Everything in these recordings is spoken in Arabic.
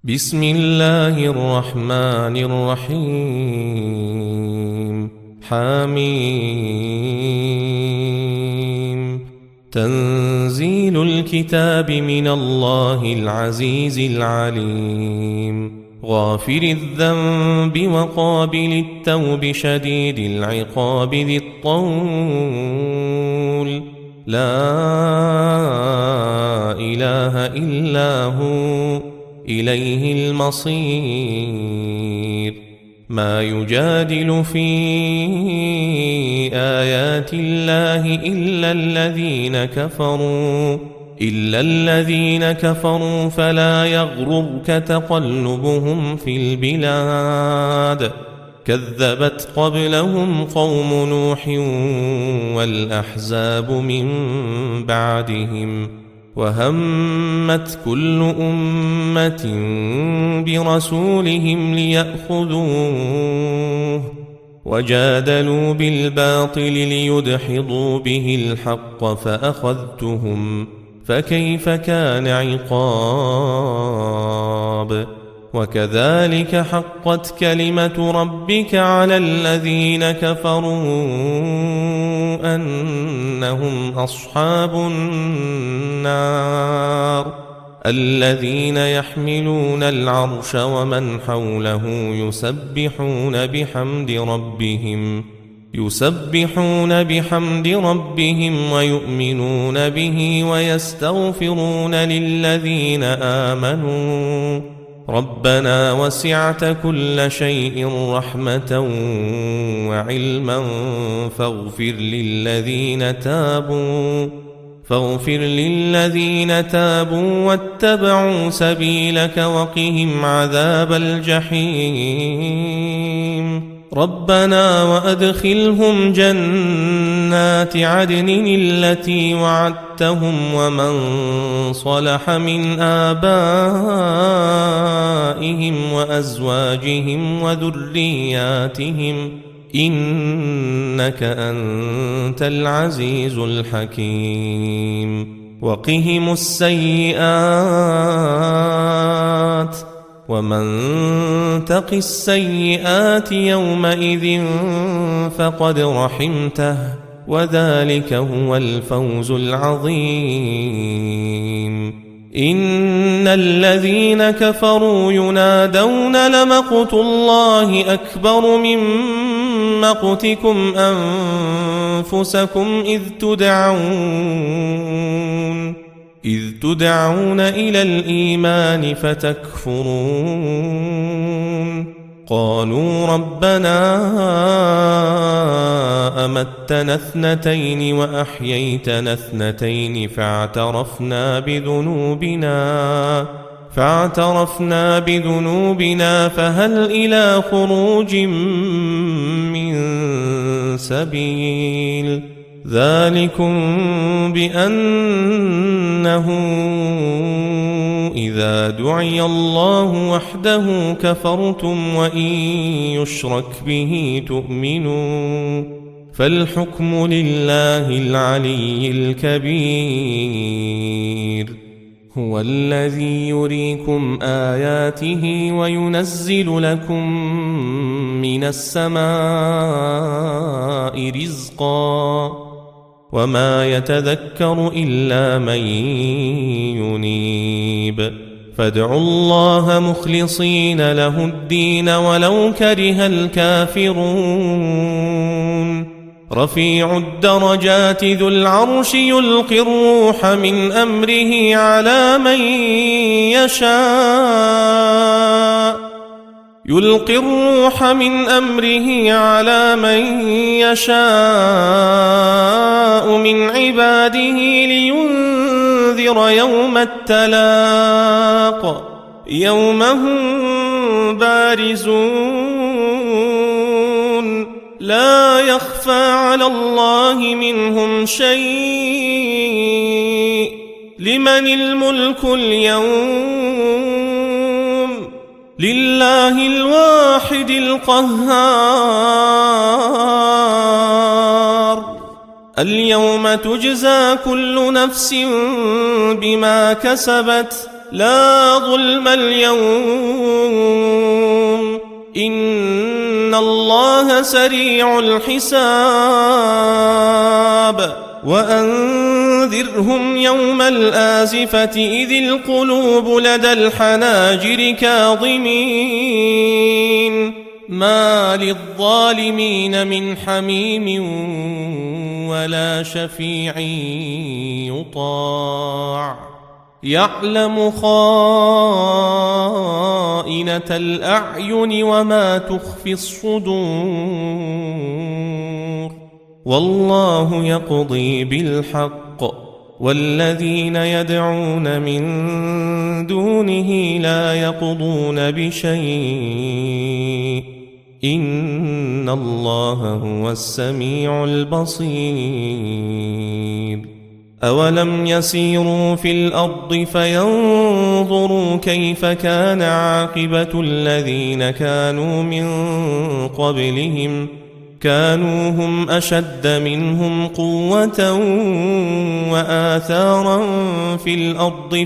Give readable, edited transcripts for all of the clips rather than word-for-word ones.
بسم الله الرحمن الرحيم حميم تنزيل الكتاب من الله العزيز العليم غافر الذنب وقابل التوب شديد العقاب ذي الطول لا إله إلا هو إليه المصير ما يجادل في آيات الله إلا الذين كفروا فلا يغررك تقلبهم في البلاد كذبت قبلهم قوم نوح والأحزاب من بعدهم وهمت كل أمة برسولهم ليأخذوه وجادلوا بالباطل ليدحضوا به الحق فأخذتهم فكيف كان عقاب وكذلك حقت كلمة ربك على الذين كفروا أنهم أصحاب النار الذين يحملون العرش ومن حوله يسبحون بحمد ربهم ويؤمنون به ويستغفرون للذين آمنوا ربنا وسعت كل شيء رحمة وعلما فاغفر للذين تابوا واتبعوا سبيلك وقهم عذاب الجحيم ربنا وأدخلهم جنات عدن التي وعدتهم ومن صلح من آبائهم وأزواجهم وذرياتهم إنك أنت العزيز الحكيم وقهم السيئات ومن تق السيئات يومئذ فقد رحمته وذلك هو الفوز العظيم إن الذين كفروا ينادون لمقت الله أكبر من مقتكم أنفسكم إذ تدعون إلى الإيمان فتكفرون قالوا ربنا أمتنا اثنتين وأحييتنا اثنتين فاعترفنا بذنوبنا فهل إلى خروج من سبيل ذلكم بأنه إذا دعي الله وحده كفرتم وإن يشرك به تؤمنوا فالحكم لله العلي الكبير هو الذي يريكم آياته وينزل لكم من السماء رزقا وما يتذكر إلا من ينيب فادعوا الله مخلصين له الدين ولو كره الكافرون رفيع الدرجات ذو العرش يلقي الروح من أمره على من يشاء من عباده لينذر يوم التلاق يوم هم بارزون لا يخفى على الله منهم شيء لمن الملك اليوم لله الواحد القهار اليوم تجزى كل نفس بما كسبت لا ظلم اليوم إن الله سريع الحساب وأنذرهم يوم الآزفة إذ القلوب لدى الحناجر كاظمين ما للظالمين من حميم ولا شفيع يطاع يعلم خائنة الأعين وما تخفي الصدور والله يقضي بالحق والذين يدعون من دونه لا يقضون بشيء إن الله هو السميع البصير أولم يسيروا في الأرض فينظروا كيف كان عاقبة الذين كانوا من قبلهم كانوا هم أشد منهم قوة وآثارا في الأرض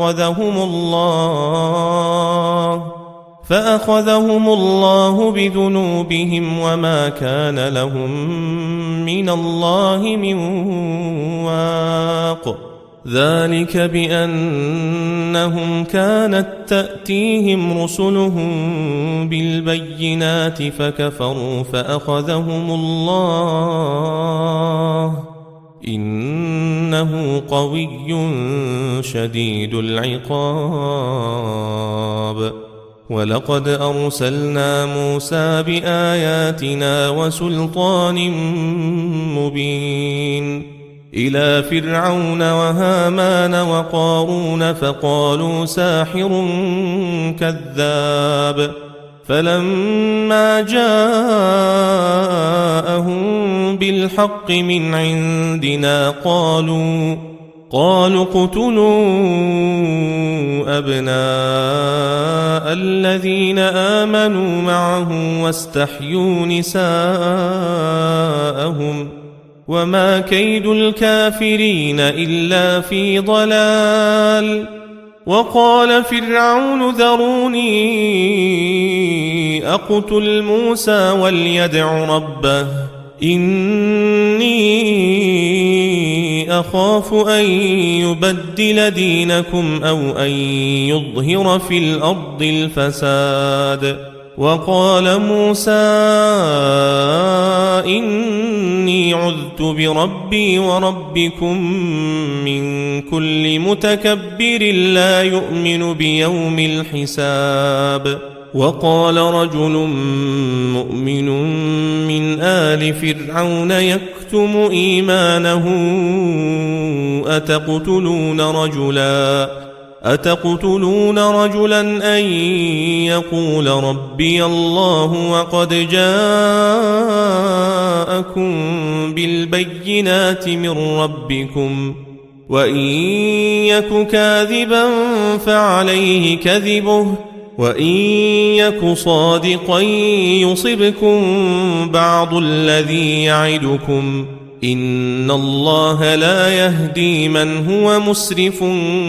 فأخذهم الله بذنوبهم وما كان لهم من الله من واق ذلك بأنهم كانت تأتيهم رسلهم بالبينات فكفروا فأخذهم الله إنه قوي شديد العقاب ولقد أرسلنا موسى بآياتنا وسلطان مبين إلى فرعون وهامان وقارون فقالوا ساحر كذاب فلما جاءهم بالحق من عندنا قالوا اقتلوا أبناء الذين آمنوا معه واستحيوا نساءهم وما كيد الكافرين إلا في ضلال وقال فرعون ذروني أقتل موسى وليدع ربه إني أخاف أن يبدل دينكم أو أن يظهر في الأرض الفساد وقال موسى إني عذت بربي وربكم من كل متكبر لا يؤمن بيوم الحساب وقال رجل مؤمن من آل فرعون يكتم إيمانه أتقتلون رجلا أن يقول ربي الله وقد جاءكم بالبينات من ربكم وإن يك كاذبا فعليه كذبه وإن يك صادقا يصبكم بعض الذي يعدكم إن الله لا يهدي من هو مسرف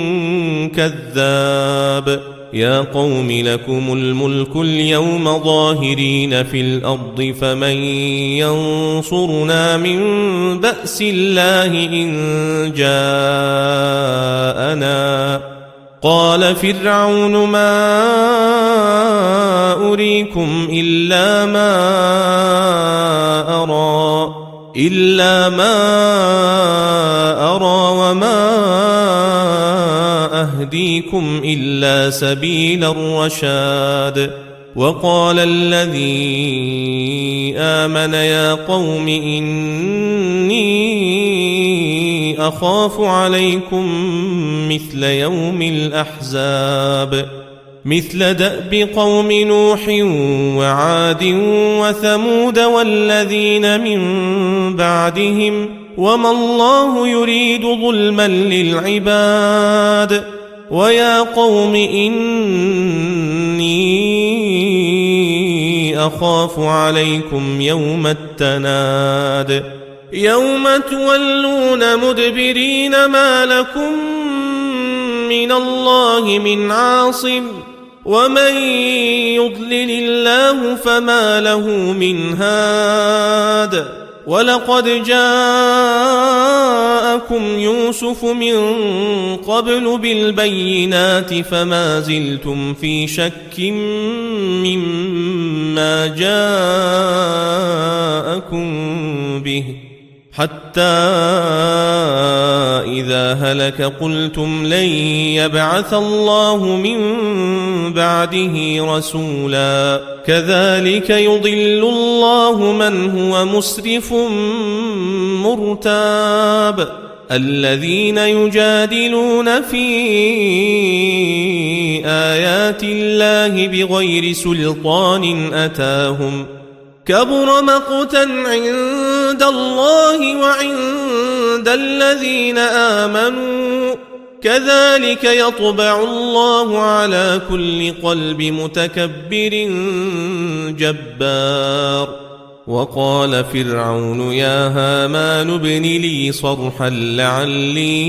كذاب يا قوم لكم الملك اليوم ظاهرين في الأرض فمن ينصرنا من بأس الله إن جاءنا قال فرعون ما أريكم إلا ما أرى وما أهديكم إلا سبيل الرشاد وقال الذي آمن يا قوم إني أخاف عليكم مثل يوم الأحزاب مثل دأب قوم نوح وعاد وثمود والذين من بعدهم وما الله يريد ظلما للعباد ويا قوم إني أخاف عليكم يوم التناد يوم تولون مدبرين ما لكم من الله من عاصم ومن يضلل الله فما له من هاد ولقد جاءكم يوسف من قبل بالبينات فما زلتم في شك مما جاءكم به حتى إذا هلك قلتم لن يبعث الله من بعده رسولا كذلك يضل الله من هو مسرف مرتاب الذين يجادلون في آيات الله بغير سلطان أتاهم كبر مقتا عند الله وعند الذين آمنوا كذلك يطبع الله على كل قلب متكبر جبار وقال فرعون يا هامان ابن لي صرحا لعلي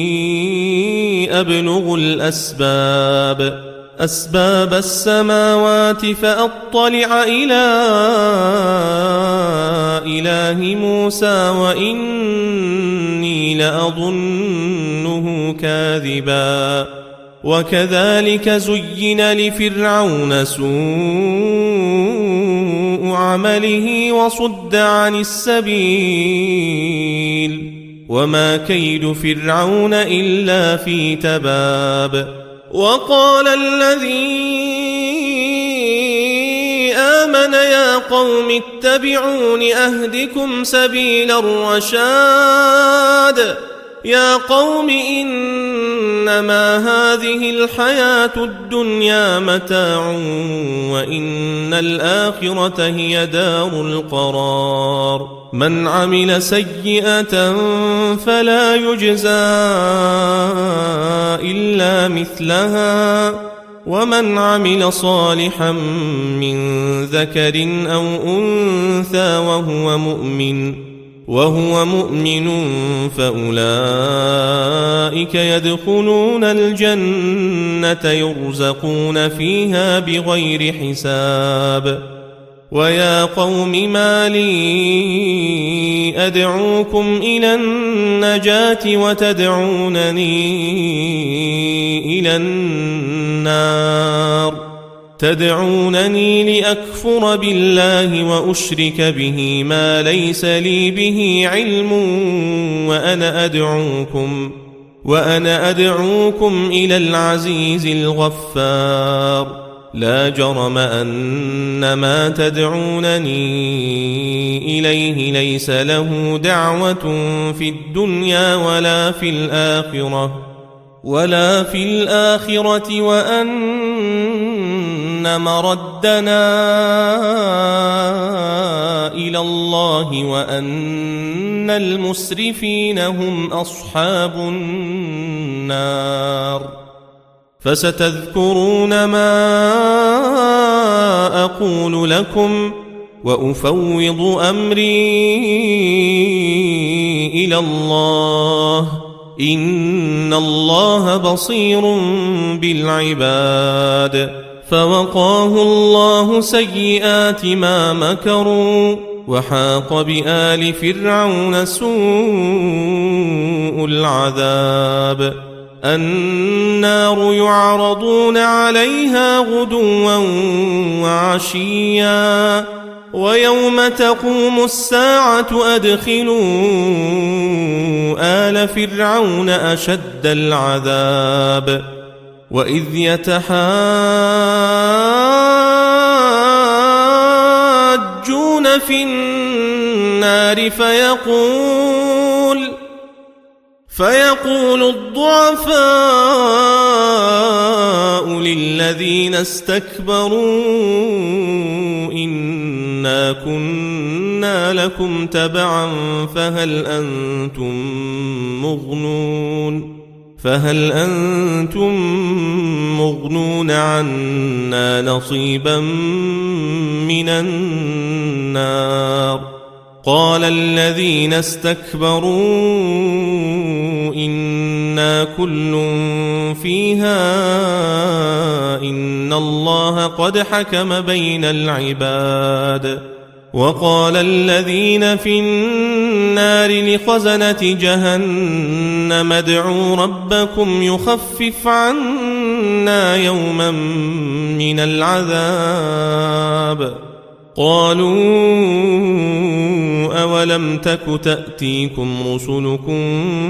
أبلغ أسباب السماوات فأطلع إلى إله موسى وإني لأظنه كاذبا وكذلك زين لفرعون سوء عمله وصد عن السبيل وما كيد فرعون إلا في تباب وقال الذي آمن يا قوم اتبعون أهدكم سبيل الرشاد يا قوم إنما هذه الحياة الدنيا متاع وإن الآخرة هي دار القرار من عمل سيئة فلا يجزى إلا مثلها ومن عمل صالحا من ذكر أو أنثى وهو مؤمن فأولئك يدخلون الجنة يرزقون فيها بغير حساب ويا قوم ما لي أدعوكم إلى النجاة وتدعونني إلى النار تدعونني لأكفر بالله وأشرك به ما ليس لي به علم وأنا أدعوكم إلى العزيز الغفار لا جرم أن ما تدعونني إليه ليس له دعوة في الدنيا ولا في الآخرة وأن مردنا إلى الله وأن المسرفين هم أصحاب النار فستذكرون ما أقول لكم وأفوض أمري إلى الله إن الله بصير بالعباد فوقاه الله سيئات ما مكروا وحاق بآل فرعون سوء العذاب النار يعرضون عليها غدوا وعشيا ويوم تقوم الساعة أدخلوا آل فرعون أشد العذاب وإذ يتحاجون في النار فيقول الضعفاء للذين استكبروا إنا كنا لكم تبعا فهل أنتم مغنون عنا نصيبا من النار قال الذين استكبروا إنا كل فيها إن الله قد حكم بين العباد. وقال الذين في النار لخزنة جهنم ادعوا ربكم يخفف عنا يوما من العذاب. قالوا أولم تك تأتيكم رسلكم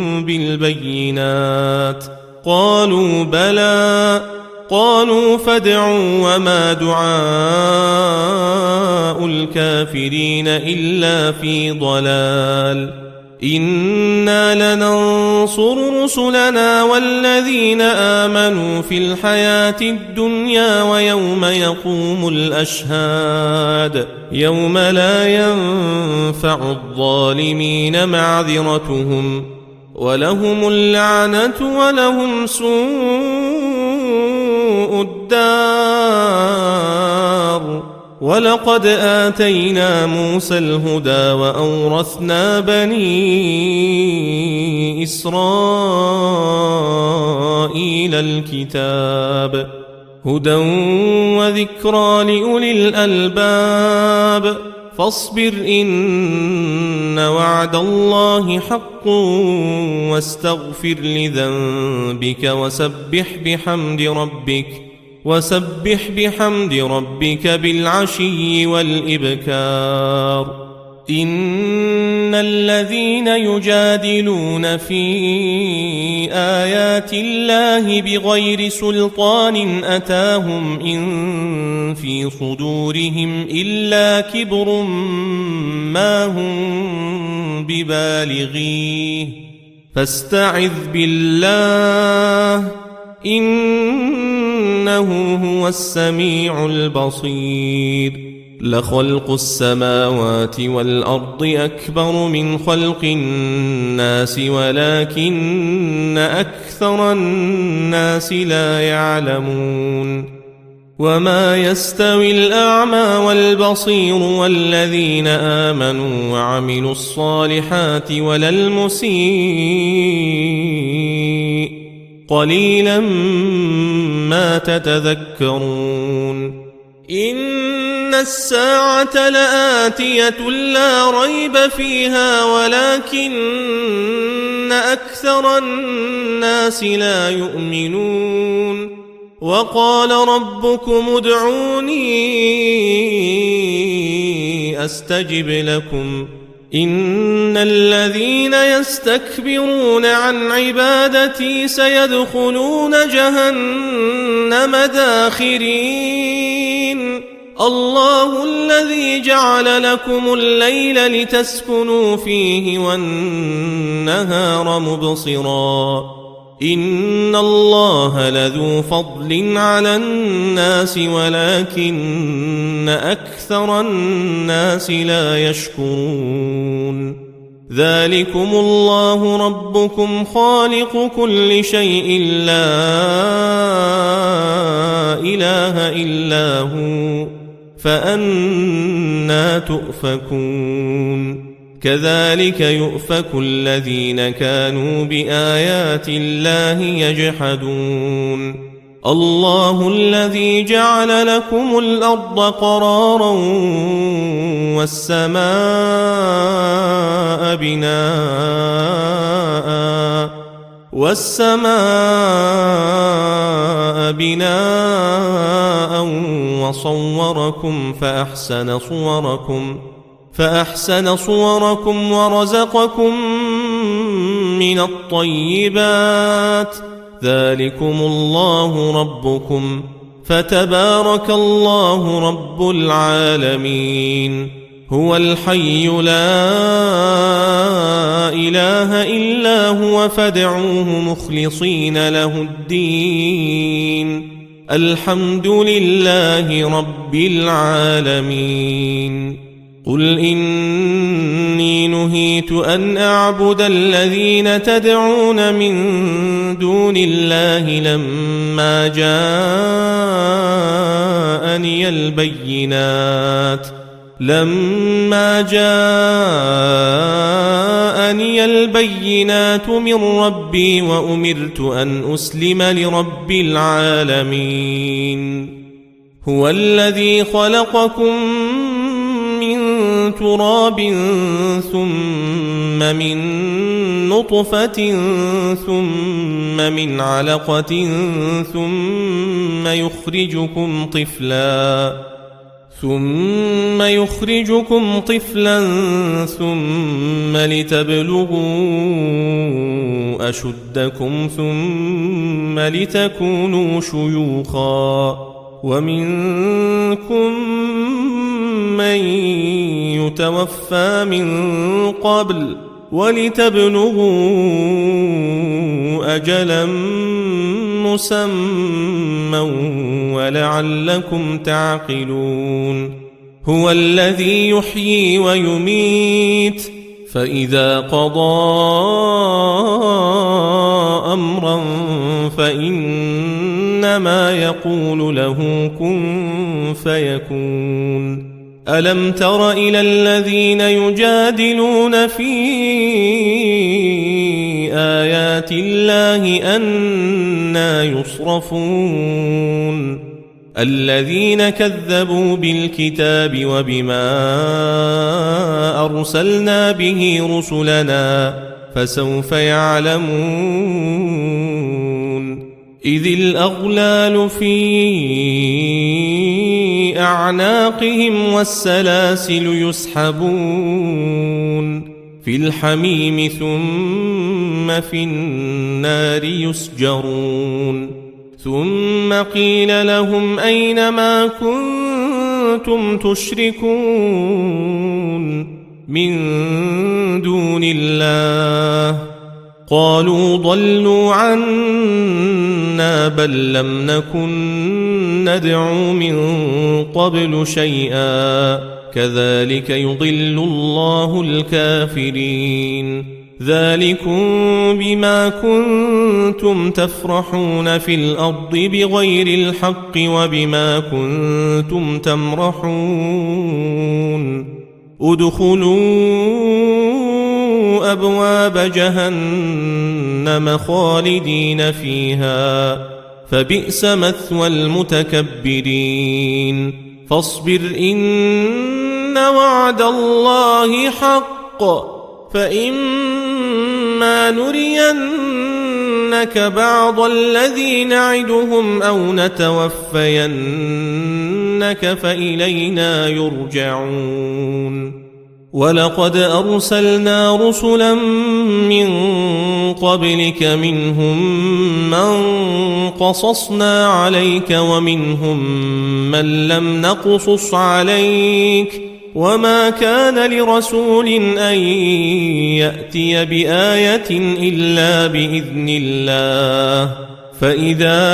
بالبينات قالوا بلى قالوا فادعوا وما دعاء الكافرين إلا في ضلال إنا لننصر رسلنا والذين آمنوا في الحياة الدنيا ويوم يقوم الأشهاد يوم لا ينفع الظالمين معذرتهم ولهم اللعنة ولهم سوء الدار. ولقد آتينا موسى الهدى وأورثنا بني إسرائيل الكتاب هدى وذكرى لأولي الألباب. فاصبر إن وعد الله حق واستغفر لذنبك وسبح بحمد ربك بالعشي والإبكار. إن الذين يجادلون في آيات الله بغير سلطان أتاهم إن في صدورهم إلا كبر ما هم ببالغيه فاستعذ بالله إنه هو السميع البصير. لخلق السماوات والأرض أكبر من خلق الناس ولكن أكثر الناس لا يعلمون. وما يستوي الأعمى والبصير والذين آمنوا وعملوا الصالحات ولا المسيء قليلا ما تتذكرون. إن الساعة لآتية لا ريب فيها ولكن أكثر الناس لا يؤمنون. وقال ربكم ادعوني أستجب لكم إن الذين يستكبرون عن عبادتي سيدخلون جهنم داخرين. الله الذي جعل لكم الليل لتسكنوا فيه والنهار مبصرا إن الله لذو فضل على الناس ولكن أكثر الناس لا يشكرون. ذلكم الله ربكم خالق كل شيء لا إله إلا هو فأنى تؤفكون. كذلك يؤفك الذين كانوا بآيات الله يجحدون. الله الذي جعل لكم الأرض قرارا والسماء بناء وصوركم فأحسن صوركم ورزقكم من الطيبات. ذلكم الله ربكم فتبارك الله رب العالمين. هو الحي لا إله إلا هو فادعوه مخلصين له الدين. الحمد لله رب العالمين. قل إني نهيت أن أعبد الذين تدعون من دون الله لما جاءني البينات لما جاءني البينات من ربي وأمرت أن أسلم لرب العالمين هو الذي خلقكم من تراب ثم من نطفة ثم من علقة ثم يخرجكم طفلا ثم لتبلغوا أشدكم ثم لتكونوا شيوخا ومنكم من يتوفى من قبل ولتبلغوا أجلا مسمى ولعلكم تعقلون هو الذي يحيي ويميت فإذا قضى أمرا فإنما يقول له كن فيكون ألم تر إلى الذين يجادلون في آيات الله أنى يصرفون الذين كذبوا بالكتاب وبما أرسلنا به رسلنا فسوف يعلمون إذ الأغلال في أعناقهم والسلاسل يسحبون في الحميم ثم في النار يسجرون ثم قيل لهم أين ما كنتم تشركون من دون الله قالوا ضلوا عنا بل لم نكن ندعو من قبل شيئا كذلك يضل الله الكافرين ذلكم بما كنتم تفرحون في الأرض بغير الحق وبما كنتم تمرحون ادخلوا أبواب جهنم خالدين فيها فبئس مثوى المتكبرين فاصبر إن وعد الله حق فإما نرينك بعض الذي نعدهم أو نتوفينك فإلينا يرجعون ولقد أرسلنا رسلا من قبلك منهم من قصصنا عليك ومنهم من لم نقصص عليك وما كان لرسول أن يأتي بآية إلا بإذن الله فإذا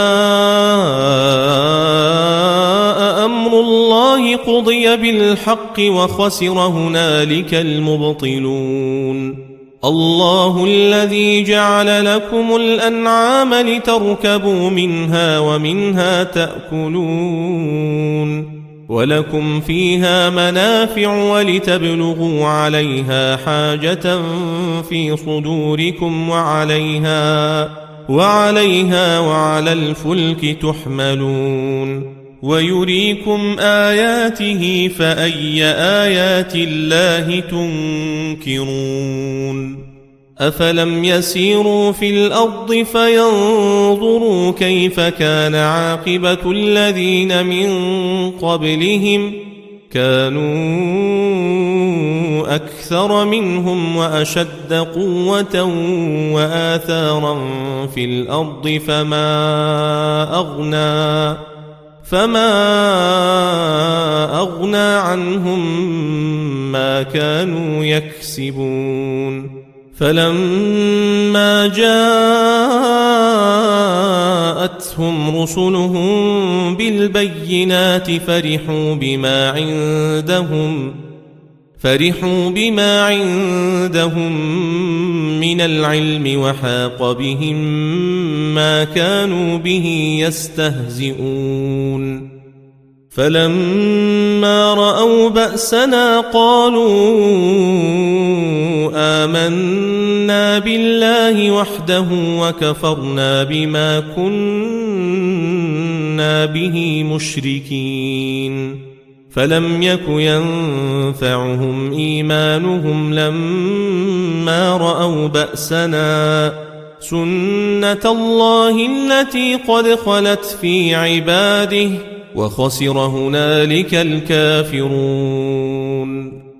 جاء أمر الله قضي بالحق وخسر هنالك المبطلون الله الذي جعل لكم الأنعام لتركبوا منها ومنها تأكلون ولكم فيها منافع ولتبلغوا عليها حاجة في صدوركم وعليها وعلى الفلك تحملون ويريكم آياته فأي آيات الله تنكرون أفلم يسيروا في الأرض فينظروا كيف كان عاقبة الذين من قبلهم كانوا أكثر منهم وأشد قوة وآثارا في الأرض فما أغنى عنهم ما كانوا يكسبون فلما جاءتهم رسلهم بالبينات فرحوا بما عندهم من العلم وحاق بهم ما كانوا به يستهزئون فلما رأوا بأسنا قالوا آمنا بالله وحده وكفرنا بما كنا به مشركين فلم يك ينفعهم إيمانهم لما رأوا بأسنا سنة الله التي قد خلت في عباده وخسر هنالك الكافرون.